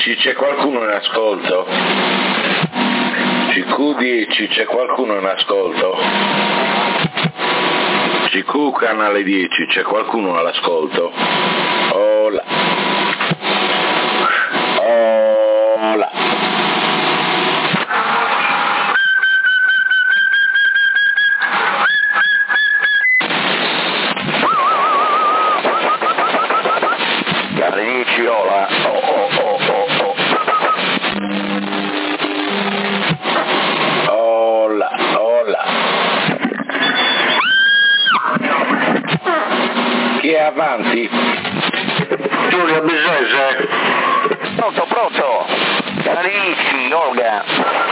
CQ10 c'è qualcuno in ascolto? CQ10 c'è qualcuno in ascolto? CQ canale 10 c'è qualcuno all'ascolto? Hola. Hola. Canale 10 hola. Chi è avanti? Giulio Bisese. Pronto. Canalici, Olga.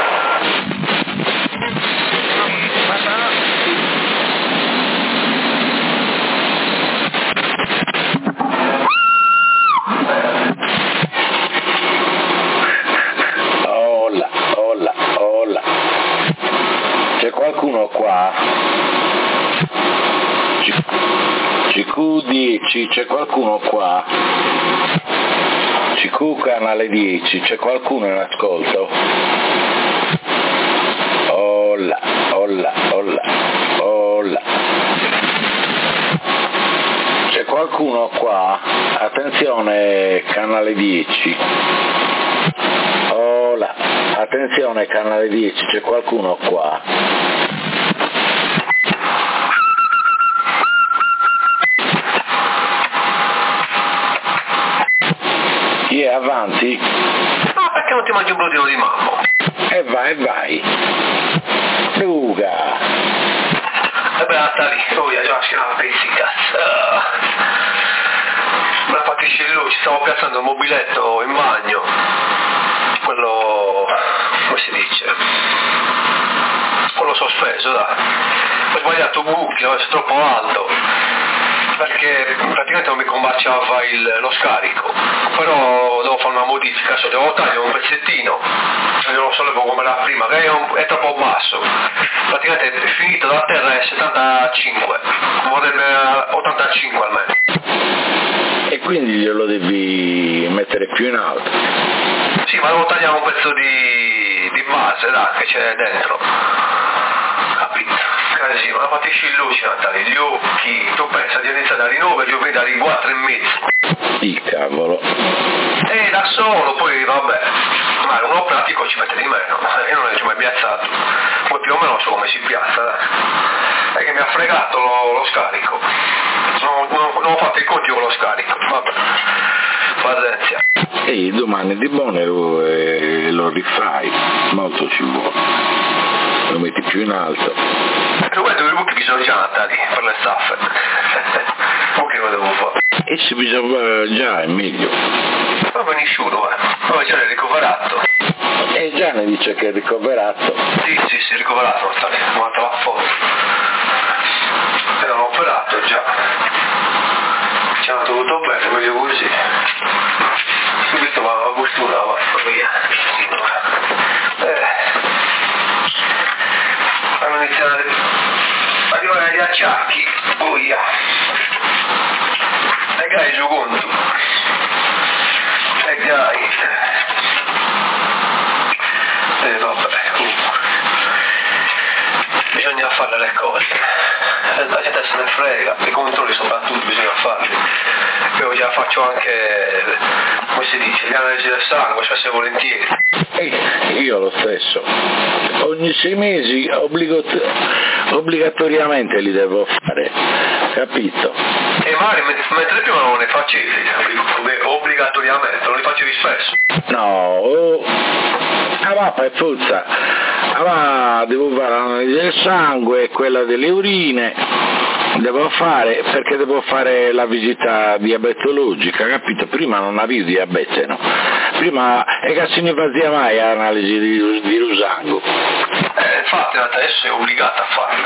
Hola. C'è qualcuno qua? CQ10, c'è qualcuno qua? CQ canale 10, c'è qualcuno in ascolto? Hola. C'è qualcuno qua? Attenzione canale 10. Hola. Attenzione canale 10, c'è qualcuno qua? Chi è avanti? No, perché non ti mangi un brodino di mammo? E vai. Luga. E beh, Natali, lui ha già la pezzi, cazzo. Me la fatisce lui, ci stavo piazzando il mobiletto in bagno. Quello, come si dice? Quello sospeso, dai. Ho sbagliato buchi, è troppo alto. Perché praticamente non mi combaciava lo scarico, però devo fare una modifica, devo tagliare un pezzettino, non lo sollevo come la prima, che è troppo basso, praticamente è finito da terra è 75, vorrebbe 85 almeno. E quindi glielo devi mettere più in alto? Sì, ma devo tagliare un pezzo di base, dai, che c'è dentro, capito? Sì, ma la fatisci in luce, Natale, gli occhi, tu pensa di iniziare da 9, io vedo da 4 e mezzo. Il cavolo. E da solo, poi vabbè, ma uno pratico ci mette di meno, io non ci ho mai piazzato, poi più o meno so come si piazza, dai. È che mi ha fregato lo scarico, non ho fatto i conti con lo scarico, vabbè, pazienza. E domani di buone lo rifai, molto ci vuole, lo metti più in alto. Guarda, i buchi bisogna già Natali per le staffe. Che lo devo fare? E se bisogna già è meglio. Va benissimo, ma già l'hai ricoverato. E già ne dice che è ricoverato. Sì, ricoverato Natali, ma te la foto. L'ho operato già. Ci hanno dovuto bene, meglio così. Subito ma la postura va via. Hanno iniziato a arrivare gli acciacchi, boia. E gai giù conto. E gai. Vabbè, comunque. Bisogna fare le cose. La gente se ne frega, i controlli soprattutto bisogna farli. Io già faccio anche, come si dice, gli analisi del sangue, spesso e volentieri. Io lo stesso. Ogni 6 mesi obbligatoriamente li devo fare, capito? E magari mentre prima non le facevi, obbligatoriamente, non li facevi spesso? No, va per forza, devo fare l'analisi del sangue, quella delle urine, devo fare, perché devo fare la visita diabetologica, capito? Prima non avevo diabete, no? Prima è che se ne faceva mai l'analisi di sangue. Infatti adesso è obbligata a farla,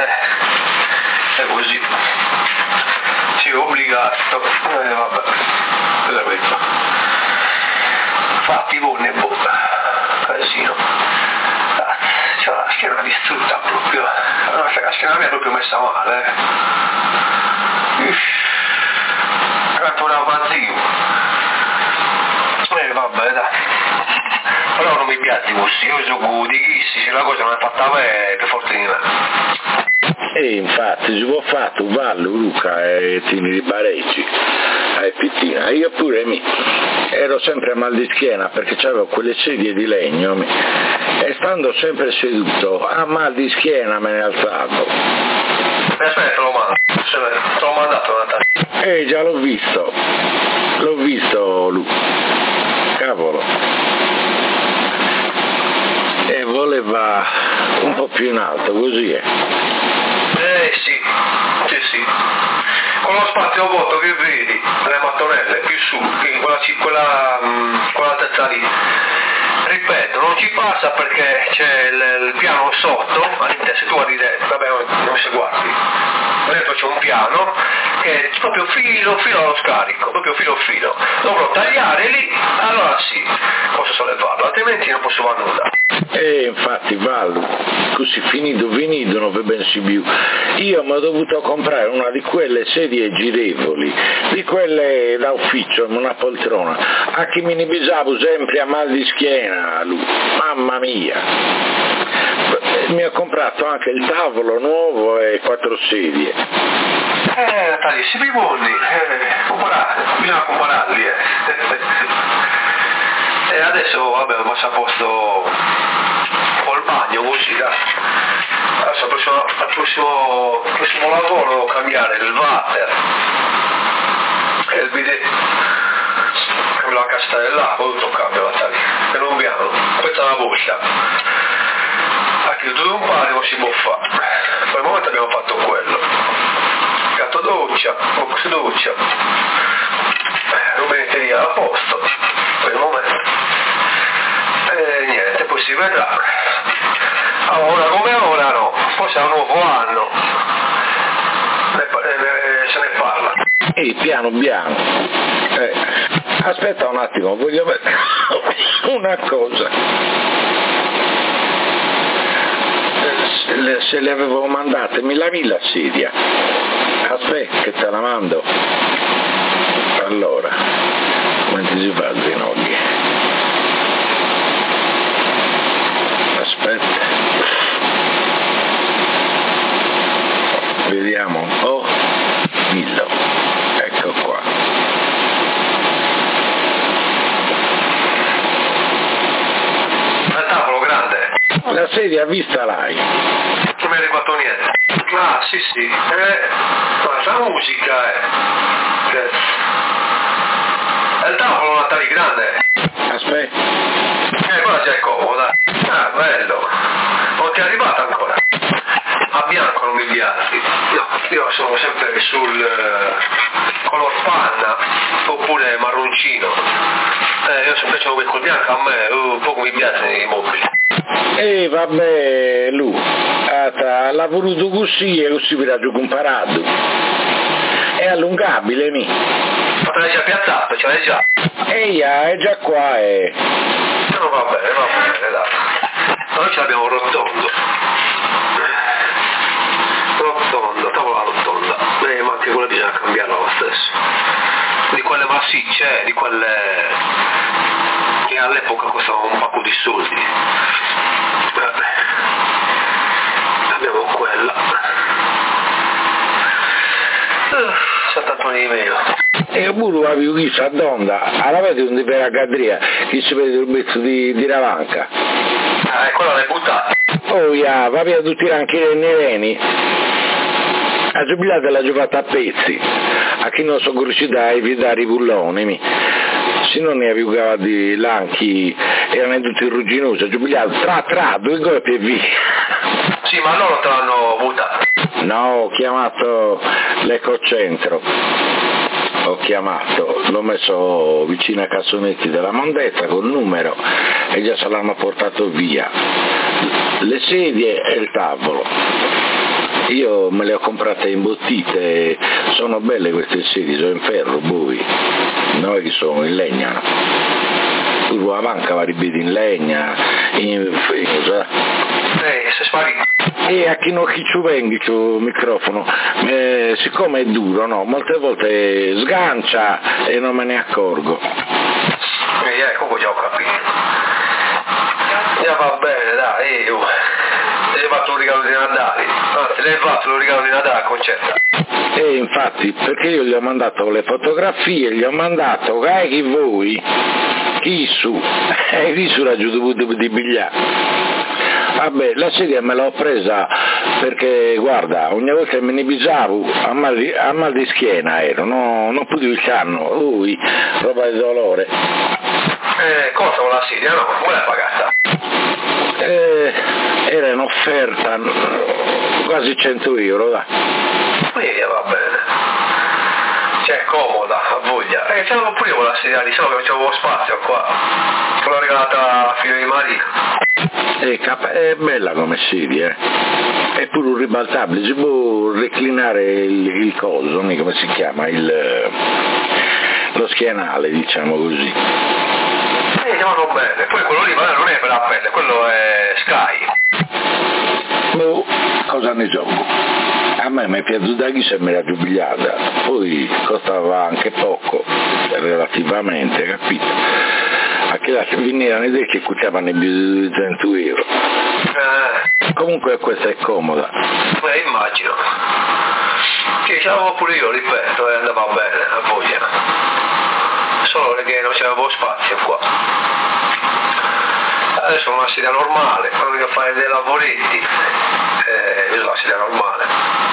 è così, sì, è obbligato, vabbè, cosa vedo? Infatti buone in bocca, casino, c'è la schiena distrutta proprio, la schiena mia è proprio messa male, Canto una pazzia. Vabbè, dai. Però non mi piace così, io sono di chi, se la cosa non è fatta bene, per forza di me. E infatti si può fare, tu vallo Luca e tieni di pareggi a Pittina. Io pure ero sempre a mal di schiena perché avevo quelle sedie di legno e stando sempre seduto a mal di schiena me ne alzavo. Aspetta, te l'ho mandato Natale. Già l'ho visto Luca, cavolo. E voleva un po' più in alto, così è. Sì. Con lo spazio vuoto che vedi, le mattonelle più su, quella altezza lì. Ripeto, non ci passa perché c'è il piano sotto, se tu guardi dentro, vabbè non si guardi, dentro c'è un piano che è proprio filo allo scarico, proprio filo. Dovrò tagliare lì, allora sì, posso sollevarlo, altrimenti non posso fare nulla. Infatti vallo, così finito non va ben si più. Io mi ho dovuto comprare una di quelle sedie girevoli, di quelle da ufficio, una poltrona, a chi mi ne bisavo sempre a mal di schiena, lui. Mamma mia. Mi ho comprato anche il tavolo nuovo e 4 sedie. Tagli, si buoni, bisogna compararli, E adesso, vabbè, ho messo a posto col bagno, così, dai. Adesso al prossimo lavoro devo cambiare il water e il bidet. Cambio la cassa dell'acqua, tutto cambio la taglia. E non piano, questa è una boccia. Anche tutto un pari non si può fare. Per il momento abbiamo fatto quello. Gatto doccia, box doccia. Rubinetteria a posto. Per il momento. E niente, poi si vedrà. Ora come ora no, poi sarà un nuovo anno. Se ne parla. Piano. Aspetta un attimo, voglio vedere una cosa. Se le avevo mandate, mi lavi la sedia. Aspetta che te la mando. Allora, come si fa il ginocchio? Aspetta. Vediamo. Oh, dillo. Ecco qua. Il tavolo grande. La sedia a vista l'hai. Non mi hai fatto niente. Ah, sì. La musica è il tavolo Natale grande. Aspetta. Quella già è comoda. Ah, bello. Non ti è arrivata ancora. A bianco non mi piace. Io sono sempre sul color panna oppure marroncino. Io sempre c'ho quel bianco, a me poco mi piace i mobili. Vabbè, lui l'ha voluto così e così vi l'ha già comparato. È allungabile, mi. Ma te l'hai già piazzato, ce l'hai già? È già qua, No, va bene, dai. Noi ce l'abbiamo rotondo. Tavola rotonda. Ma anche quella bisogna cambiarla lo stesso. Di quelle massicce, di quelle che all'epoca costavano un pacco di soldi. Vabbè. Abbiamo quella. C'è tanto di meno. E pure avevo chissà d'onda, avete un di per Gadria, che si vede un pezzo di ravanca. Quella l'hai buttata. Va via tutti i ranchi reni. La giubilata l'ha giocata a pezzi, a chi non so curiosità a evitare i bulloni, se non ne avevo cavati l'anchi, erano tutti rugginosi, giubilato, tra, 2 colpi e via. Sì, ma loro te l'hanno buttata. No, ho chiamato l'Ecocentro, l'ho messo vicino ai cassonetti della Mondezza col numero e già se l'hanno portato via. Le sedie e il tavolo. Io me le ho comprate imbottite, sono belle queste sedie, sono in ferro, noi che sono in legna, no? La banca va ripeto in legna, se spari. E a chi non ci venga il microfono, siccome è duro, no? Molte volte sgancia e non me ne accorgo. comunque già ho capito. Già va bene, dai, ti hai fatto un regalo di Natale, anzi l'hai fatto un regalo di Natale, Concetta. Infatti, perché io gli ho mandato le fotografie, gli ho mandato, chi voi? Chi su? Chi su la giù di bigliare? Vabbè, la sedia me l'ho presa perché, guarda, ogni volta che me ne bisavo a mal di schiena ero, non potevo il canno, roba di dolore. Cosa con la sedia? No, come l'hai pagata? Era in offerta, quasi 100 euro, dai. Va bene. Cioè, è comoda, a voglia. Ce l'avevo pure io con la sedia lì, solo che non c'avevo spazio qua. L'ho regalata a figlio di marito. È bella come sedia, è pure un ribaltabile, si può reclinare il coso, come si chiama, lo schienale, diciamo così. Vanno bene, poi quello lì non è per la pelle, quello è Sky. Cosa ne so? A me mi è piaciuta chi se me l'ha giubigliata, poi costava anche poco, relativamente, capito? A che la venivano idee che costavano più di 200 euro. Comunque questa è comoda. Immagino. Che ce l'avevo pure io, ripeto, e andava bene, a voglia. Solo che non c'avevo spazio qua. Adesso ho una sedia normale, quando devo fare dei lavoretti, uso la sedia normale.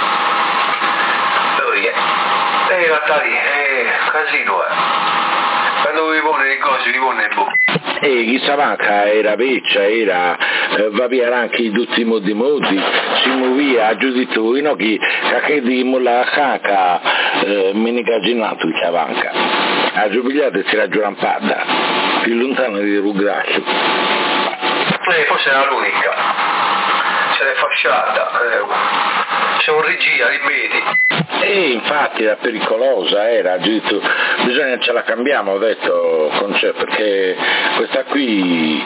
In realtà lì, casino quando vi pone le cose, vi pone il buco. Chissà manca era vecchia, va via anche in tutti i modi, si muovia giù di tu, che di mulla caca, mi ne caginato il cavanca. A giubigliate si era giurampata, più lontano di Rugraccio. Forse era l'unica, se l'è fasciata, c'è un regia, ripeti. Infatti era pericolosa, bisogna ce la cambiamo, ho detto, perché questa qui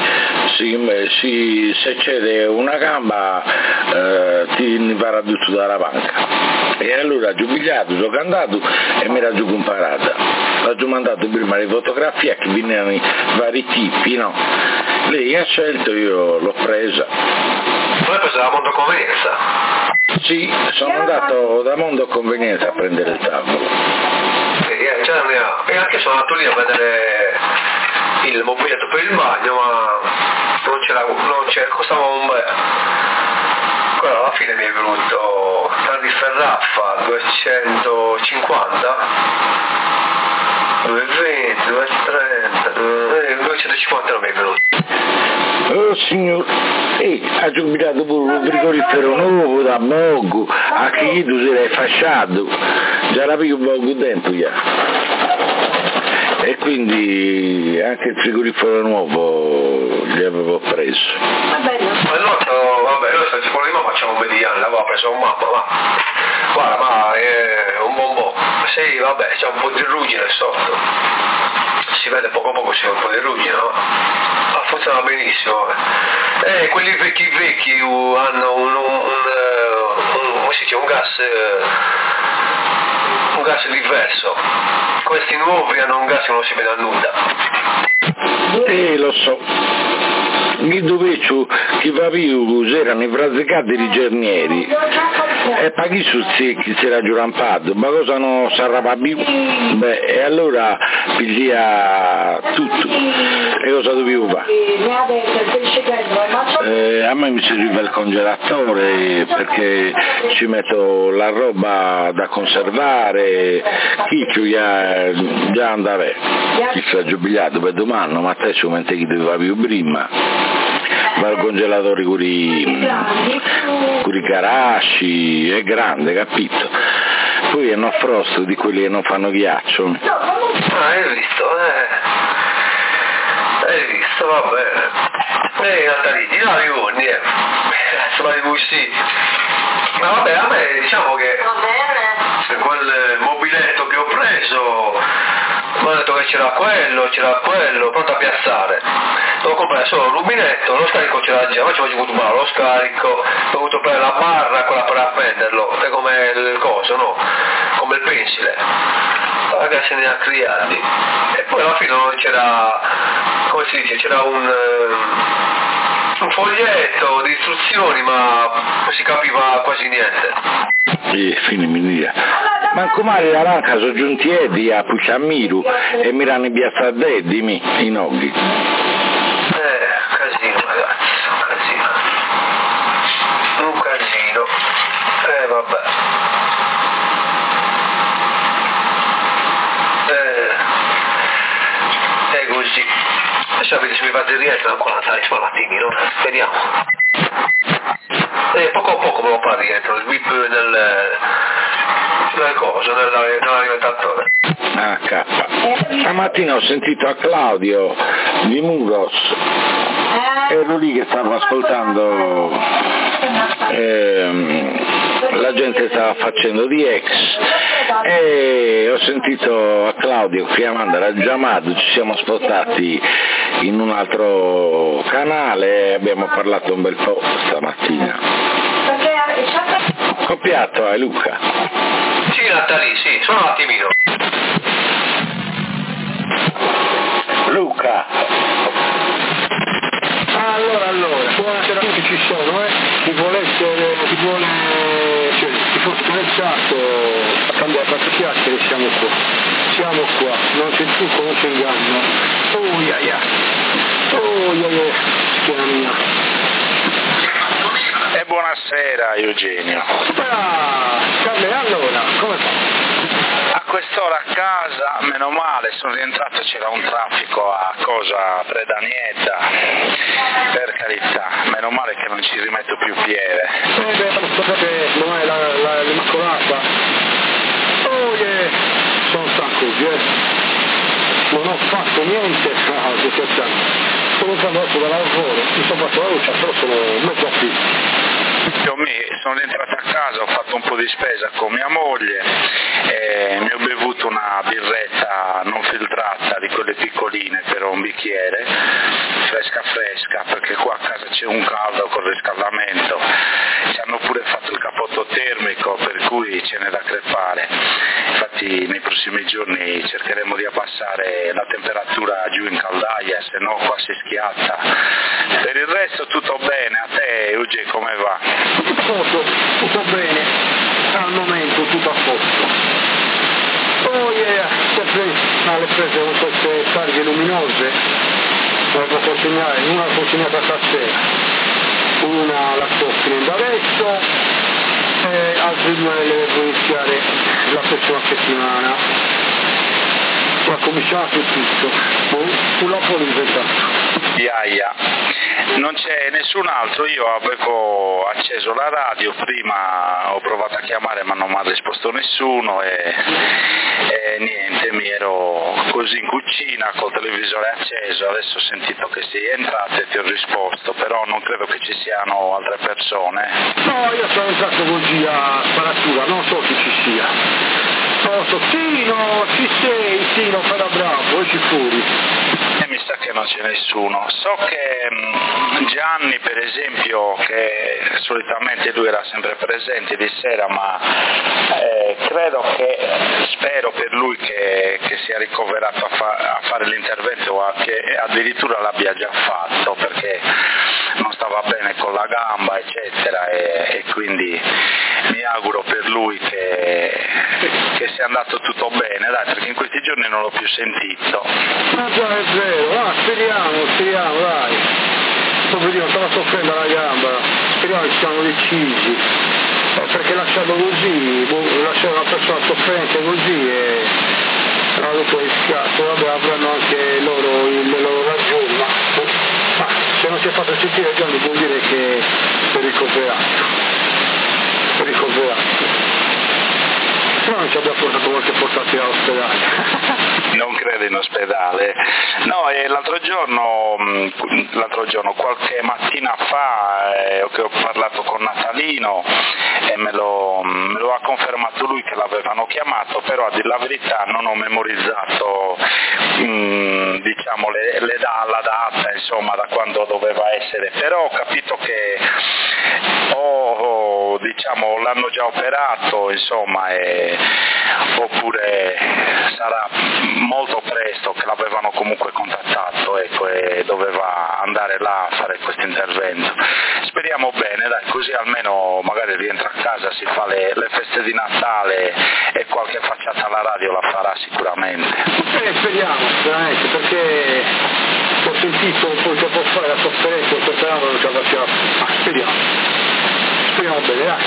se cede una gamba ti va raddosso dalla banca. E allora giubigliato, sono andato e mi era giù comparata. L'ho mandato prima le fotografie che venivano i vari tipi, no? Lei ha scelto, io l'ho presa. Tu l'hai presa da Mondo Convenienza? Sì, sono andato da Mondo Convenienza a prendere il tavolo. E anche sono andato lì a vedere il mobiletto per il bagno, ma non c'è, costava un bel. Quello alla fine mi è venuto tardi Ferraffa 250, 220, 230, 250 non mi è venuto. Oh signor, ha giubilato pure un frigorifero nuovo da Mogu, a chi tu si l'hai fasciato, già la più poco dentro già. E quindi anche il frigorifero nuovo gli avevo preso. Vabbè, noi sta sicuro di mamma facciamo un po' di anni, l'aveva preso un mamma, ma guarda, ma è un bonbon. Sì, vabbè, c'è un po' di ruggine sotto. Si vede poco a poco c'è un po' di ruggine, no? Ma funziona benissimo. Quelli vecchi hanno come si dice, un gas diverso. Questi nuovi hanno un gas che non si vede a nulla. Lo so. Mi doveccio chi va via erano i frazzicati ricernieri e paghi su chi si era giurampato, ma cosa non sarà più? E allora piglia tutto. E cosa dovevo fare? A me mi serviva il congelatore perché ci metto la roba da conservare, chi già andava, chi si è giubilato per domani, ma te ci metti chi doveva più prima. Ma il congelatore con i carasci è grande, capito? Poi è no frost di quelli che non fanno ghiaccio. Hai visto, va bene. Natalini, insomma di così. Ma vabbè, a me diciamo che quel mobiletto che ho preso mi ha detto che c'era quello, pronto a piazzare. Devo comprare solo il rubinetto, lo scarico c'era già, ma ci voglio comprare lo scarico, ho dovuto prendere la barra, quella per appenderlo, è come il coso, no? come il pensile, ragazzi ne ha creati, e poi alla fine c'era, come si dice, c'era un foglietto di istruzioni, ma non si capiva quasi niente. Finimi via. Manco Mario Aranca sono giunti a Pucciamiru e mirano in piazza Deddi, i noghi. Casino ragazzi, casino. Un casino. Vabbè. È così. Sapete se mi fate rientrare ancora Natale spalattini, no? Speriamo. Poco a poco me lo fa rientro, il bip nelle cose, nell'alimentatore. K. Stamattina ho sentito a Claudio di Muros, ero lì che stavo ascoltando, la gente stava facendo di ex e ho sentito a Claudio chiamando la Jamad, ci siamo spostati in un altro canale e abbiamo parlato un bel po' stamattina. Copiato, Luca? Sì, Natali, sì, sono un attimino. Luca. Allora, buonasera a tutti, ci sono, chi fosse interessato a cambiare quattro chiacchiere, siamo qua, non c'è trucco, non c'è inganno. Schiena mia. E buonasera Eugenio. Carle, allora, come fa? A quest'ora a casa, meno male, sono rientrato, c'era un traffico a Predanieta, per carità, meno male che non ci rimetto più piede. Scusate, non è l'Immacolata. Sono stanco oggi, non ho fatto niente, sto scherzando. Sono entrato adesso dal lavoro, mi sono fatto la luce, però sono mezzo affitto. Sono rientrato a casa, ho fatto un po' di spesa con mia moglie e mi ho bevuto una birretta non filtrata di quelle piccoline per un bicchiere, fresca, perché qua a casa c'è un caldo col riscaldamento, ci hanno pure fatto il cappotto termico per cui ce n'è da crepare, infatti nei prossimi giorni cercheremo di abbassare la temperatura giù in caldaia, se no qua si schiatta. Per il resto tutto bene, a te Euge come va? Tutto bene, al momento tutto a posto. Sempre alle prese con queste targhe luminose, devo consegnare, una l'ho consegnata stasera, una la sto finendo adesso e altre due le devo iniziare la prossima settimana. Ma commissionato tutto, un lavoro inventato. Non c'è nessun altro, io avevo acceso la radio, prima ho provato a chiamare ma non mi ha risposto nessuno e niente, mi ero così in cucina col televisore acceso, adesso ho sentito che sei entrato e ti ho risposto, però non credo che ci siano altre persone. No, io sono entrato così a sparatura, non so chi ci sia. Tino, ci sei, Tino, farà bravo, esci fuori. E mi sa che non c'è nessuno. So che Gianni, per esempio, che solitamente lui era sempre presente di sera, ma spero per lui che sia ricoverato a fare l'intervento o che addirittura l'abbia già fatto, perché non stava bene con la gamba, eccetera, e quindi mi auguro per lui che sia andato tutto bene, dai, perché in questi giorni non l'ho più sentito. Ma già è vero, speriamo, dai. Poverino, stava soffrendo la gamba, speriamo che siamo decisi. Perché lasciarlo così, lasciare una persona soffrente così e dopo rischiato, vabbè, avranno anche loro le loro ragioni, ma se non si è fatto sentire Gianni vuol dire che è ricoverato. No, non ci abbiamo portato qualche portati all'ospedale. Non credo in ospedale. No, e l'altro giorno, qualche mattina fa, che ho parlato con Natalino e me lo me lo ha confermato lui che l'avevano chiamato, però a dire la verità non ho memorizzato diciamo la data, insomma, da quando doveva essere, però ho capito che diciamo l'hanno già operato, insomma, oppure sarà molto presto che l'avevano comunque contattato, ecco, e doveva andare là a fare questo intervento. Speriamo bene, dai, così almeno magari rientra a casa, si fa le feste di Natale e qualche facciata alla radio la farà sicuramente. Speriamo, veramente, perché ho sentito poi che può fare la sofferenza in questa anno non ce la faceva. Speriamo bene, dai.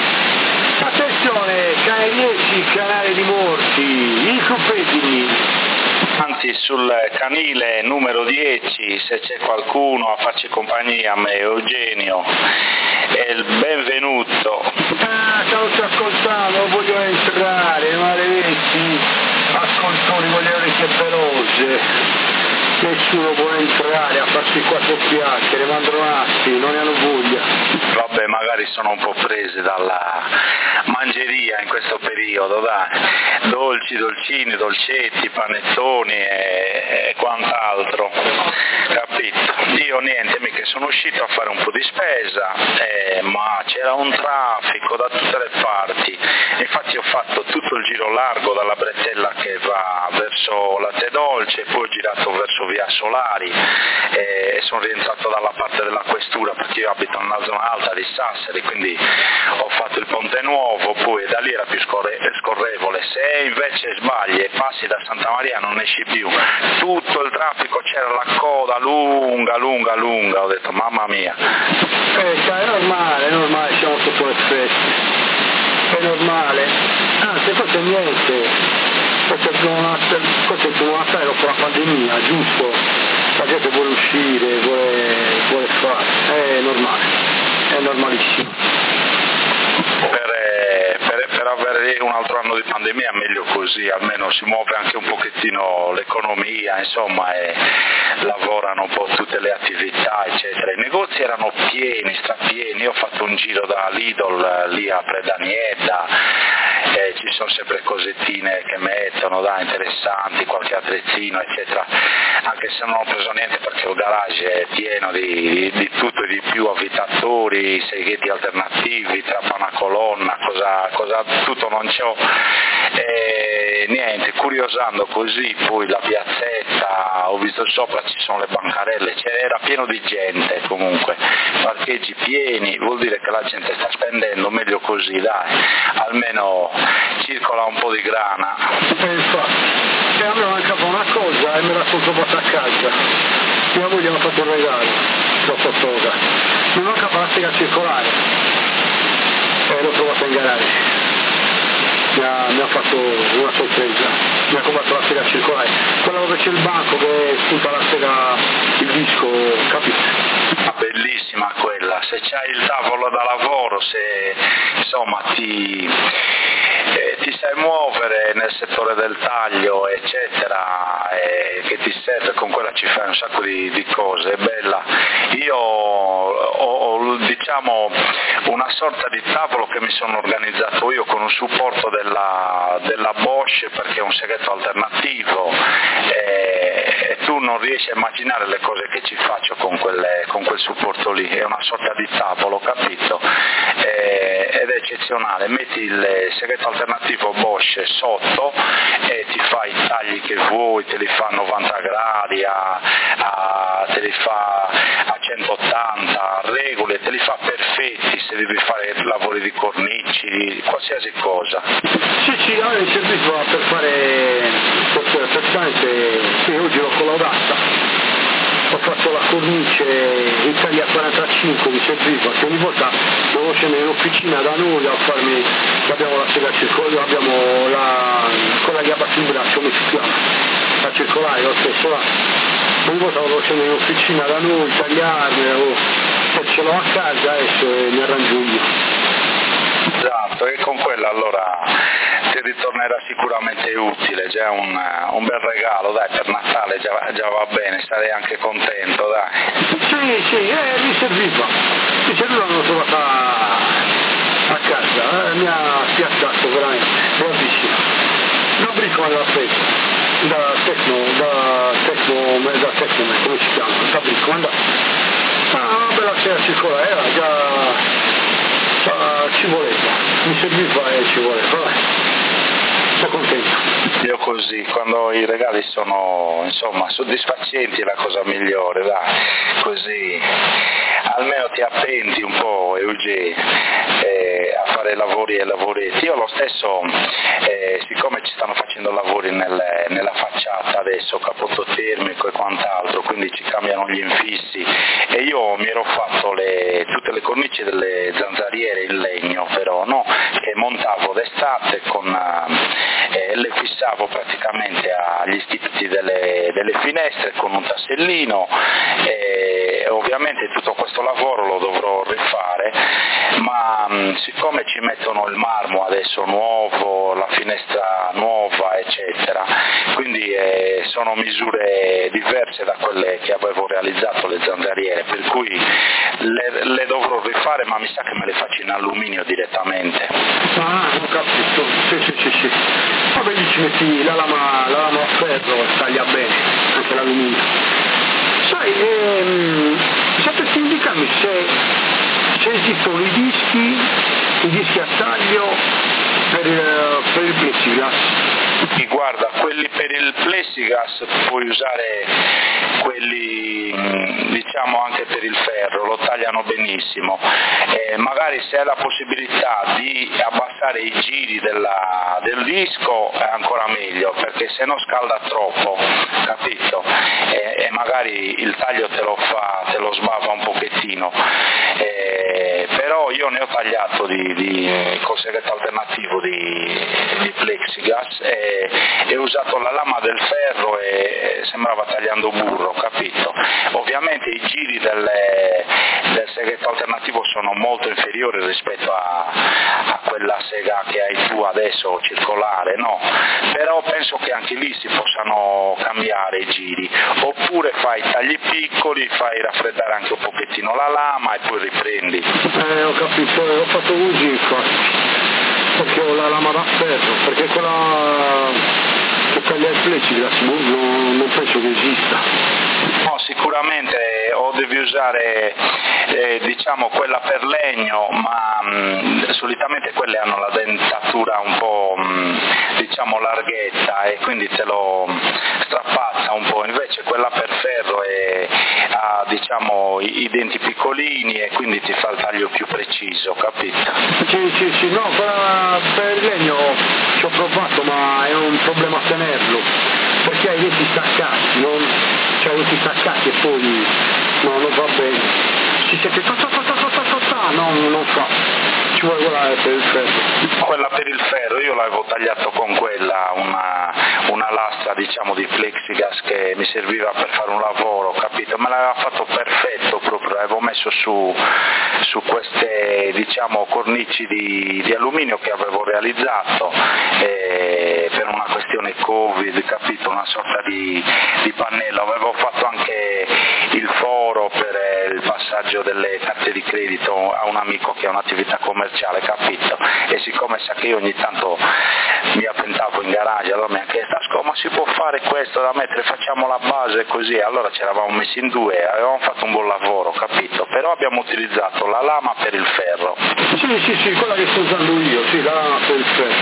Attenzione, canale 10, canale di morti, incupetini. Anzi, sul canile numero 10, se c'è qualcuno a farci compagnia a me, Eugenio, è il benvenuto. Stavo ascoltando, voglio entrare, maledetti ascoltatori con le orecchie pelose. Nessuno può entrare a farsi quattro chiacchiere, mandronati, non ne hanno voglia. Vabbè, magari sono un po' presi dalla mangeria in questo periodo, dai. Dolci, dolcini, dolcetti, panettoni e quant'altro, capito? Io niente, mica sono uscito a fare un po' di spesa, ma c'era un traffico da tutte le parti, infatti ho fatto tutto il giro largo dalla bretella che va verso Latte Dolce, poi ho girato verso via Solari e sono rientrato dalla parte della questura perché io abito nella zona alta di Sassari, quindi ho fatto il ponte nuovo, poi da lì era più scorrevole. Se invece sbagli e passi da Santa Maria non esci più, tutto il traffico, c'era la coda lunga, ho detto mamma mia. È normale, siamo sotto l'effetto, è normale, anzi questo è niente. Questo è il primo Natale dopo la pandemia, giusto? La gente vuole uscire, vuole fare, è normale, è normalissimo. Per avere un altro anno di pandemia è meglio così, almeno si muove anche un pochettino l'economia, insomma, e lavorano un po' tutte le attività, eccetera. I negozi erano pieni, strapieni, io ho fatto un giro da Lidl lì a Predanieda, ci sono sempre cosettine che mettono, interessanti, qualche attrezzino, eccetera, anche se non ho preso niente perché il garage è pieno di tutto e di più, avvitatori, seghetti alternativi, trapana colonna, cosa tutto non c'ho, niente, curiosando così, poi la piazzetta, ho visto sopra ci sono le bancarelle, era pieno di gente comunque, parcheggi pieni, vuol dire che la gente sta spendendo, meglio così, dai, almeno circola un po' di grana. Infatti, e a me mancava una cosa e me la sono trovata a casa, mia moglie mi ha fatto un regalo, troppo sola, mi mancava la sega circolare e l'ho trovata in garage. Mi ha fatto una sorpresa, mi ha comprato la sega circolare, quella dove c'è il banco che spunta la sega, il disco, capito? Bellissima quella, se c'hai il tavolo da lavoro, se insomma ti sai muovere nel settore del taglio, eccetera, che ti serve, con quella ci fai un sacco di cose, è bella. Io ho diciamo una sorta di tavolo che mi sono organizzato io con un supporto della Bosch, perché è un seghetto alternativo, e tu non riesci a immaginare le cose che ci faccio con quel supporto lì, è una sorta di tavolo, capito? Ed è eccezionale, metti il seghetto alternativo Bosch sotto e ti fai i tagli che vuoi, te li fa a 90 gradi, te li fa a 180, regole, te li fa perfetti se devi fare lavori di cornici, qualsiasi cosa. Sì, a me mi serviva per fare, praticamente, oggi l'ho collaudata. Ho fatto la cornice Italia 45, mi serviva, che ogni volta devo scendere in officina da noi a farmi, abbiamo la sega circolare, abbiamo quella che abbassa il braccio, come si chiama? La circolare, lo stesso là. Ogni volta devo scendere in officina da noi, tagliarmi, e ce l'ho a casa adesso e mi arrangio io. Esatto, e con quella allora ti ritornerà sicuramente utile, già un bel regalo, dai, per Natale già va bene, sarei anche contento, dai. Sì, mi serviva, l'ho trovata a casa, mi ha attacco veramente, bravissimo. Da Brickman l'ha preso, da Tecnoman, come si chiama? Da Brickman, una bella sera circolare, già ci voleva, mi serviva e ci voleva, vai. Sono contento. Io così, quando i regali sono insomma soddisfacenti è la cosa migliore, dai, così almeno ti appenti un po', Eugenio, a fare lavori e lavoretti. Io lo stesso, siccome ci stanno facendo lavori nella facciata adesso, capotto termico e quant'altro, quindi ci cambiano gli infissi, e io mi ero fatto tutte le cornici delle zanzariere in legno, però no, che montavo d'estate le fissavo praticamente agli stipiti delle finestre con un tassellino, e ovviamente tutto questo lavoro lo dovrò rifare, ma siccome ci mettono il marmo adesso nuovo, la finestra nuova eccetera, quindi sono misure diverse da quelle che avevo realizzato le zanzariere, per cui le dovrò rifare, ma mi sa che me le faccio in alluminio direttamente. Ah, ho capito, sì. Vabbè, lì ci metti la lama a ferro e taglia bene, anche l'alluminio. Sai, sapresti indicarmi se esistono i dischi a taglio per il plexiglass? Guarda, quelli per il plexiglass puoi usare quelli diciamo anche per il ferro, lo tagliano benissimo, magari se hai la possibilità di abbassare i giri del disco è ancora meglio, perché se no scalda troppo, capito? E magari il taglio te lo sbava un pochettino, però io ne ho tagliato col segreto alternativo di plexiglass e ho usato la lama del ferro e sembrava tagliando burro, capito? Ovviamente i giri del segreto alternativo sono molto inferiori rispetto a quella sega che hai tu adesso circolare, no? Però penso che anche lì si possano cambiare i giri, oppure fai tagli piccoli, fai raffreddare anche un pochettino la lama e poi riprendi. Ho capito, ho fatto così infatti, perché ho la lama da ferro, perché quella che taglia il plexiglass non penso che esista. No, sicuramente o devi usare diciamo quella per legno, ma solitamente quelle hanno la dentatura un po' diciamo larghetta e quindi te lo strappazza un po', invece quella per ferro ha diciamo i denti piccolini e quindi ti fa il taglio più preciso, capito? Sì, no, per il legno ci ho provato, ma è un problema tenerlo, perché hai i denti staccati, e poi non va bene, si sente non fa, ci vuole quella per il ferro. Quella per il ferro io l'avevo tagliato con quella, una lastra diciamo di plexiglass che mi serviva per fare un lavoro, capito? Me l'aveva fatto perfetto proprio, l'avevo messo su queste diciamo cornici di alluminio che avevo realizzato per una questione Covid, capito? Una sorta di pannello, avevo fatto anche il foro per il passaggio delle carte di credito a un amico che ha un'attività commerciale, capito? E siccome sa che io ogni tanto mi appentavo in garage, allora mi ha chiesto ma si può fare questo da mettere, facciamo la base così, allora ci eravamo messi in due, avevamo fatto un buon lavoro, capito? Però abbiamo utilizzato la lama per il ferro. Sì, quella che sto usando io, sì, la lama per il ferro.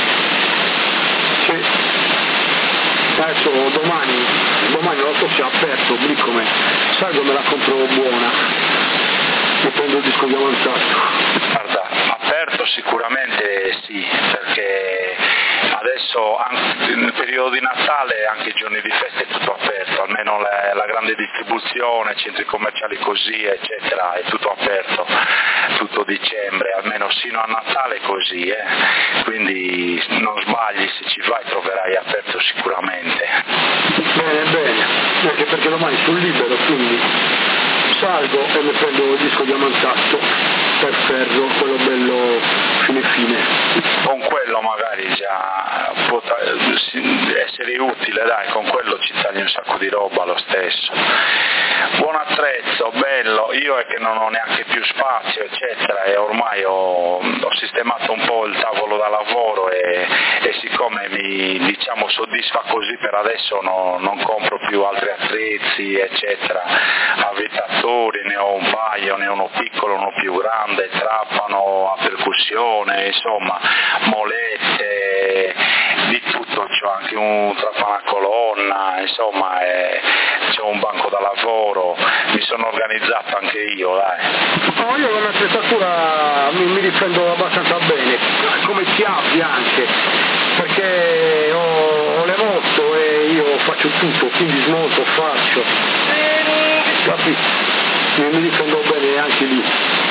Sì. Adesso domani non so se è aperto, Brickman, salgo e me la compro buona e prendo il disco diamantato. Guarda, aperto sicuramente sì, perché adesso anche nel periodo di Natale, anche i giorni di festa è tutto aperto, almeno la grande distribuzione, centri commerciali così eccetera, è tutto aperto, tutto dicembre, almeno sino a Natale così, quindi non sbagli, se ci vai troverai aperto sicuramente. Bene, anche perché domani sono libero, quindi salgo e mi prendo il disco diamantato per ferro, quello bello fine. Con quello magari già può essere utile, dai, con quello ci tagli un sacco di roba lo stesso. Buon attrezzo, bello, io è che non ho neanche più spazio eccetera e ormai ho sistemato un po' il tavolo da lavoro e siccome mi diciamo soddisfa così per adesso non compro più altri attrezzi eccetera, avvitatori ne ho un paio, ne ho uno piccolo, uno più grande, trapano a percussione, insomma molette, di tutto, c'ho anche un trapano a colonna, insomma c'ho un banco da lavoro, mi sono organizzato anche io, dai. No, io con l'attrezzatura mi difendo abbastanza bene, come chiavi anche, perché ho le moto e io faccio tutto, quindi smonto, faccio, capito? Mi difendo bene anche lì.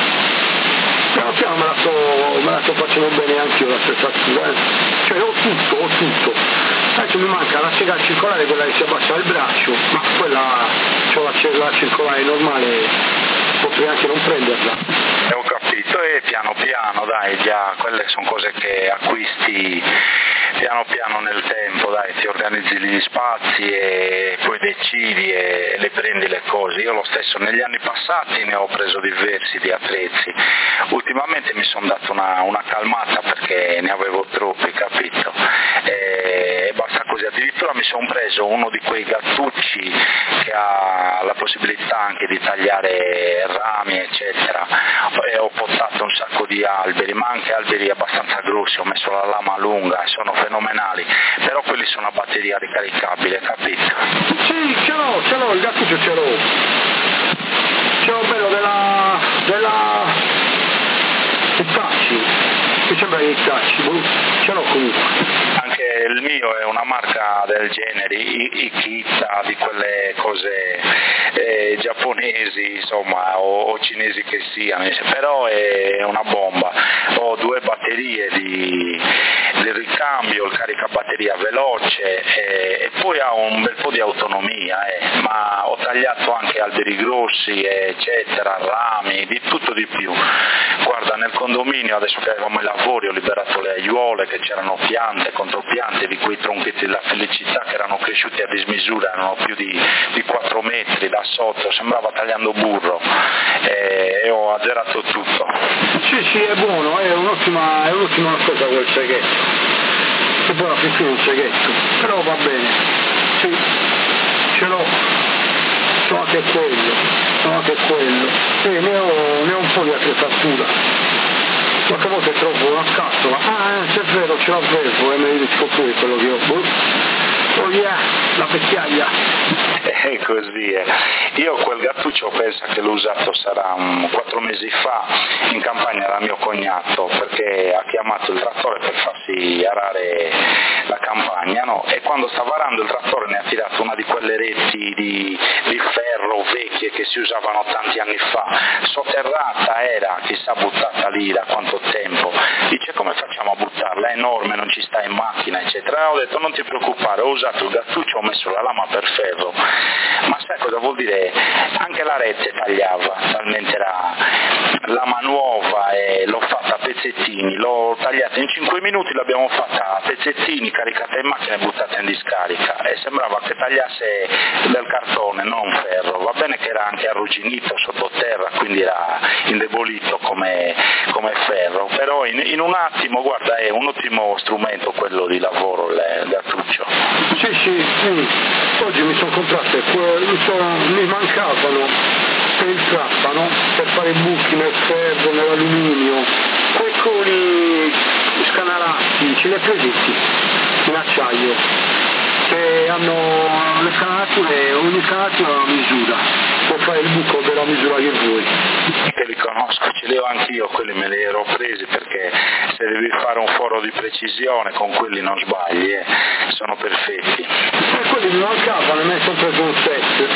Piano piano me la sto facendo bene anche io l'attrezzatura, cioè ho tutto. Adesso mi manca la sega circolare, quella che si abbassa il braccio, ma quella c'ho la circolare normale, potrei anche non prenderla. Ho capito, e piano piano dai, già quelle sono cose che acquisti piano piano nel tempo, dai, ti organizzi gli spazi e poi decidi e le prendi le cose. Io lo stesso negli anni passati ne ho preso diversi di attrezzi, ultimamente mi sono dato una calmata perché ne avevo troppi, capito? E basta così, addirittura mi sono preso uno di quei gattucci che ha la possibilità anche di tagliare rami eccetera e ho potato un sacco di alberi, ma anche alberi abbastanza grossi, ho messo la lama lunga e sono fenomenali, però quelli sono a batteria ricaricabile, capito? Sì, ce l'ho, il gattuccio ce l'ho bello della Hitachi, mi sembra che Hitachi, ce l'ho comunque. Anche il mio è una marca del genere, Ikita, di quelle cose giapponesi, insomma, o cinesi che siano, però è una bomba. Ho 2 batterie di ricambio, il caricabatteria veloce e poi ha un bel po' di autonomia, ma ho tagliato anche alberi grossi, eccetera, rami, di tutto di più. Guarda, nel condominio adesso che avevamo i lavori ho liberato le aiuole, che c'erano piante, contropiante di quei tronchetti della felicità che erano cresciuti a dismisura, erano più di 4 metri da sotto, sembrava tagliando burro e ho azzerato tutto. Sì, è buono, è un'ottima cosa quel seghetto, che poi alla fine è un seghetto, però va bene, sì, ce l'ho, sono anche quello, sì, ne ho un po' di attrezzatura. Qualche volta trovo una scatola, se è vero, ce l'avevo e me ne dico pure quello che ho. Oh yeah, la vecchiaia. È così, Io quel gattuccio penso che l'ho usato sarà 4 mesi fa in campagna da mio cognato, perché ha chiamato il trattore per farsi arare la campagna, no? E quando stava arando il trattore ne ha tirato una di quelle reti di ferro vecchie che si usavano tanti anni fa, sotterrata era, chissà buttata lì da quanto tempo. Dice: come facciamo a buttarla? È enorme, non ci sta in macchina eccetera. E ho detto: non ti preoccupare, ho usato il gattuccio, ho messo la lama per ferro. Ma sai cosa vuol dire? Anche la rete tagliava, talmente era lama nuova e l'ho fatta a pezzettini, l'ho tagliata in 5 minuti, l'abbiamo fatta a pezzettini, caricata in macchina e buttata in discarica e sembrava che tagliasse del cartone, non ferro. Va bene che era anche arrugginito sottoterra, quindi era indebolito come ferro, però in un attimo, guarda, è un ottimo strumento quello di lavoro, il gattuccio. Sì, oggi mi sono comprate, mi mancavano per il trapano, per fare i buchi nel ferro, nell'alluminio, quei coli scanalati, ce li hai presenti in acciaio, che hanno le scanalature, ogni scanalatura ha una misura, puoi fare il buco della misura che vuoi. Che li conosco, ce li ho anch'io, quelli me li ero presi perché se devi fare un foro di precisione con quelli non sbagli, sono perfetti. E quelli mi mancavano, me ne sono preso un set.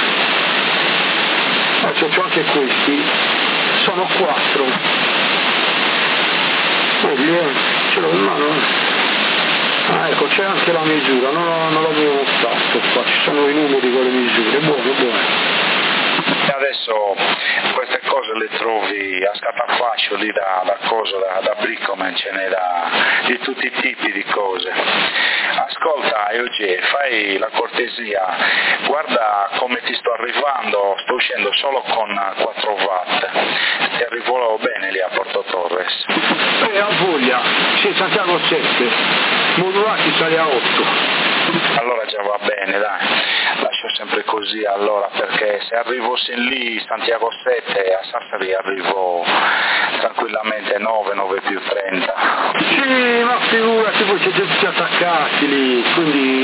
Adesso c'ho anche questi, sono 4. Quelli, ce l'ho in mano. Ah, ecco, c'è anche la misura, non l'avevo fatto qua, ci sono i numeri con le misure, buono. E adesso queste cose le trovi a scatafascio lì da Bricoman, ce n'è di tutti i tipi di cose. Ascolta Euge, fai la cortesia, guarda come ti sto arrivando, sto uscendo solo con 4 watt, ti arrivo bene lì a Porto Torres? A voglia, sì, Santiago 7, modulati sale a 8. Allora già va bene, dai, lascio sempre così allora, perché se arrivo sin lì Santiago 7 a Sassari arrivo tranquillamente 9 più 30. Sì, ma figurati, voi siete tutti attaccati lì, quindi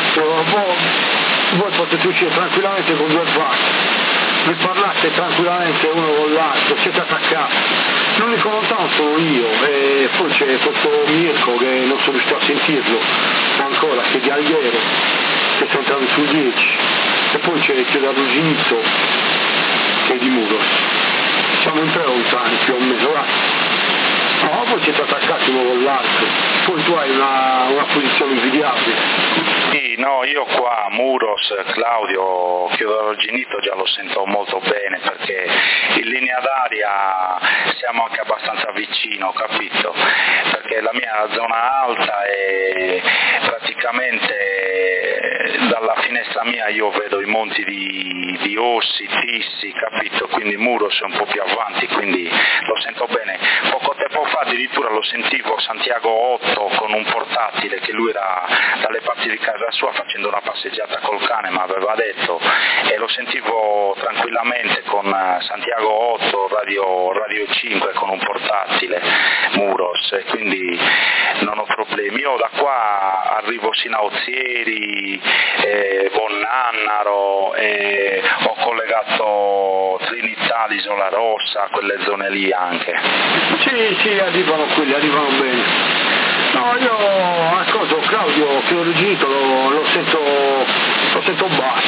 voi potete uscire tranquillamente con 2 watt, vi parlate tranquillamente uno con l'altro, siete attaccati. L'unico lontano sono io e poi c'è questo Mirko che non sono riuscito a sentirlo ancora, che è di Alghero, che sta entrando sul 10, e poi c'è Arrugginito che è di Muros. Siamo in 3 lontani più o meno, no, voi siete attaccati uno con l'altro, poi tu hai una posizione invidiabile. Sì, no, io qua Muros, Claudio, Arrugginito già lo sento molto bene, perché in linea d'aria siamo anche abbastanza vicino, capito? Perché la mia zona alta è praticamente dalla finestra mia io vedo i monti di Ossi, Tissi, capito? Quindi Muros è un po' più avanti, quindi lo sento bene. Poco tempo fa addirittura lo sentivo Santiago 8 con un portatile, che lui era dalle parti di casa sua facendo una passeggiata col cane, mi aveva detto, e lo sentivo tranquillamente con Santiago 8 radio 5 con un portatile Muros, e quindi non ho problemi. Io da qua arrivo sino a Ozieri, Bonnannaro, ho collegato Trinità, l'Isola Rossa, quelle zone lì anche. Sì, arrivano bene. No, io a cosa, Claudio, che ho reagito, lo sento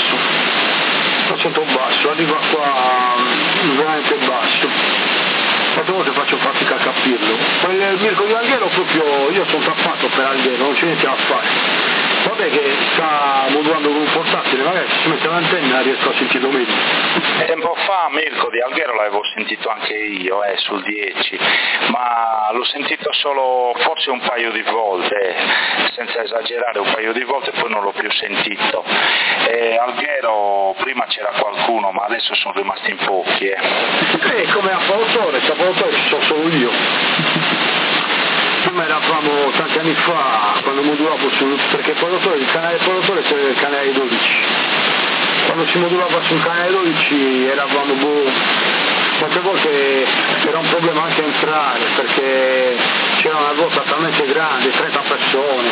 basso, arriva qua veramente basso. Quante volte faccio fatica a capirlo. Il Mirko di Alghero proprio, io sono tappato per Alghero, non c'è niente da fare. Vabbè che sta modulando con un portatile, magari se si mette l'antenna riesco a sentirlo meglio. Tempo fa Mirko di Alghero l'avevo sentito anche io, sul 10, ma l'ho sentito solo forse un paio di volte, senza esagerare, un paio di volte, poi non l'ho più sentito. Alghero prima c'era qualcuno, ma adesso sono rimasti in pochi. Come a Paolo Torres ci sono solo io. Prima eravamo tanti anni fa, quando modulavo perché il canale Paolo Torres era il canale 12. Quando si modulava sul canale 12 eravamo molte volte era un problema anche entrare, perché c'era una ruota talmente grande, 30 persone,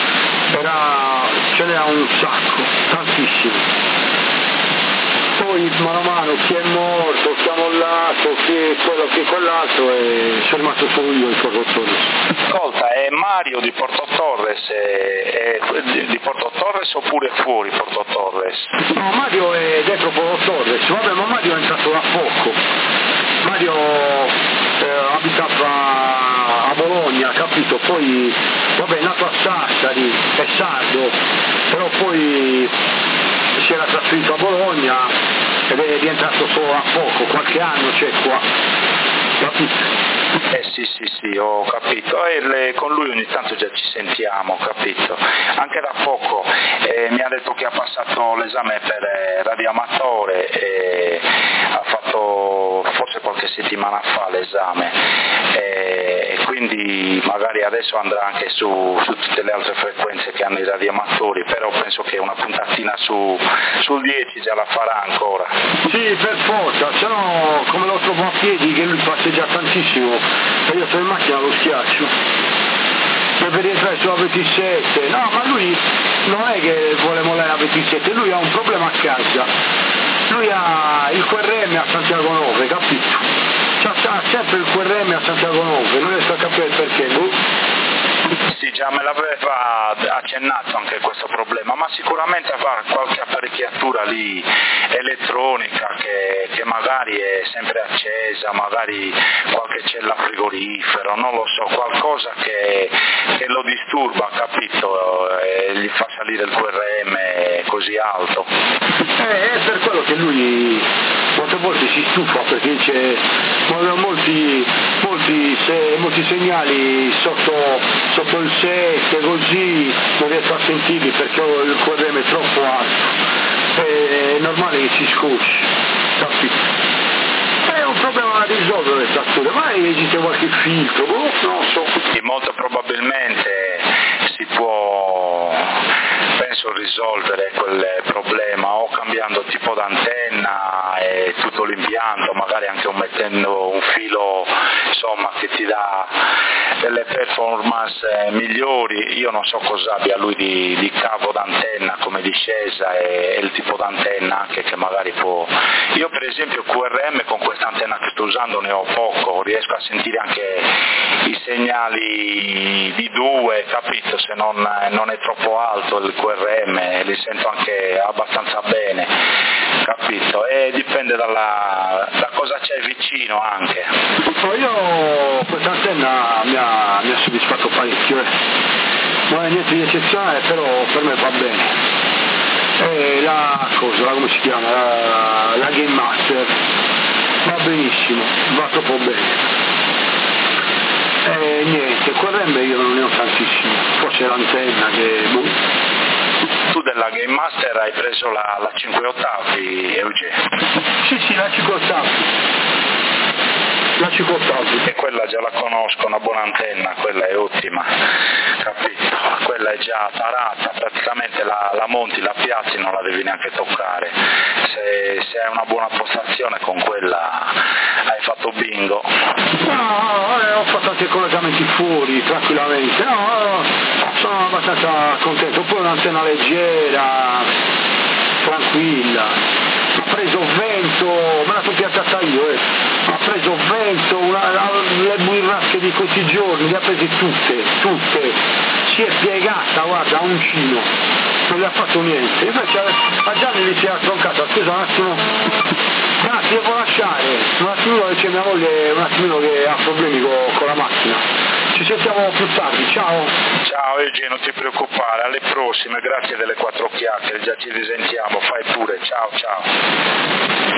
ce n'era un sacco, tantissimi. Poi mano a mano chi è morto, chi ha mollato, chi è quello, chi è quell'altro, e sono rimasto solo io il Porto Torres. Ascolta, è Mario di Porto Torres, di Porto Torres oppure fuori Porto Torres? No, Mario è dentro Porto Torres, vabbè, ma Mario è entrato da poco. Mario abitava a Bologna, capito? Poi, vabbè, è nato a Sassari, è sardo, però poi si era trasferito a Bologna ed è rientrato solo a poco, qualche anno c'è qua, capito? Sì, ho capito, con lui ogni tanto già ci sentiamo, capito? Anche da poco mi ha detto che ha passato l'esame per radioamatore e ha fatto forse qualche settimana fa l'esame, e quindi magari adesso andrà anche su tutte le altre frequenze che hanno i radioamatori, però penso che una puntatina sul 10 già la farà ancora. Sì, per forza, se no come lo trovo a piedi, che lui passeggia tantissimo e io sono in macchina lo schiaccio per rientrare sulla 27. No, ma lui non è che vuole mollare la 27, lui ha un problema a casa, lui ha il QRM a Santiago 9, capito? C'ha sempre il QRM a Santiago 9, non riesco a capire il perché. Sì, già me l'aveva accennato anche questo problema, ma sicuramente avrà qualche apparecchiatura lì elettronica che magari è sempre accesa, magari qualche cella frigorifero, non lo so, qualcosa che lo disturba, capito? E gli fa salire il QRM così alto. È per quello che lui molte volte si stufa, perché c'è molti segnali sotto il 7, così non riesco a sentirli perché il QRM è troppo alto. È normale che si scocci, capito? È un problema da risolvere le tratture, ma esiste qualche filtro, non lo so. E molto probabilmente si può, penso, risolvere quel problema o cambiando tipo d'antenna e tutto l'impianto, magari anche mettendo un filo, insomma, che ti dà delle performance migliori. Io non so cosa abbia lui di cavo d'antenna come discesa e il tipo d'antenna anche che magari può. Io per esempio QRM con questa antenna che sto usando ne ho poco, riesco a sentire anche i segnali di 2, capito, se non è troppo alto il QRM, li sento anche abbastanza bene, capito, e dipende da cosa c'è vicino anche. Io questa antenna mi ha soddisfatto parecchio, non è niente di eccezionale, però per me va bene. Come si chiama? La Game Master va benissimo, va troppo bene. Niente, QRM io non ne ho tantissimo, forse l'antenna che... Tu della Game Master hai preso la 5 ottavi, Eugenio? Sì, la 5 ottavi. La 5 ottavi. E quella già la conosco, una buona antenna, quella è ottima, capito? Quella è già tarata, praticamente la monti, la piazzi, non la devi neanche toccare. Se hai una buona postazione con quella hai fatto bingo. No, ho fatto anche collegamenti fuori, tranquillamente. No, sono abbastanza contento. Poi un'antenna leggera, tranquilla. Ha preso vento, me la sono piantata io, ha preso vento, le burrasche di questi giorni, le ha prese tutte, si è piegata, guarda, a uncino, non le ha fatto niente. Invece a Gianni gli si è troncata, scusa un attimo, ti devo lasciare, un attimino che c'è mia moglie, un attimino che ha problemi con la macchina. Ci sentiamo più tardi, ciao. Ciao Eugenio, non ti preoccupare, alle prossime, grazie delle 4 chiacchiere, già ci risentiamo, fai pure, ciao.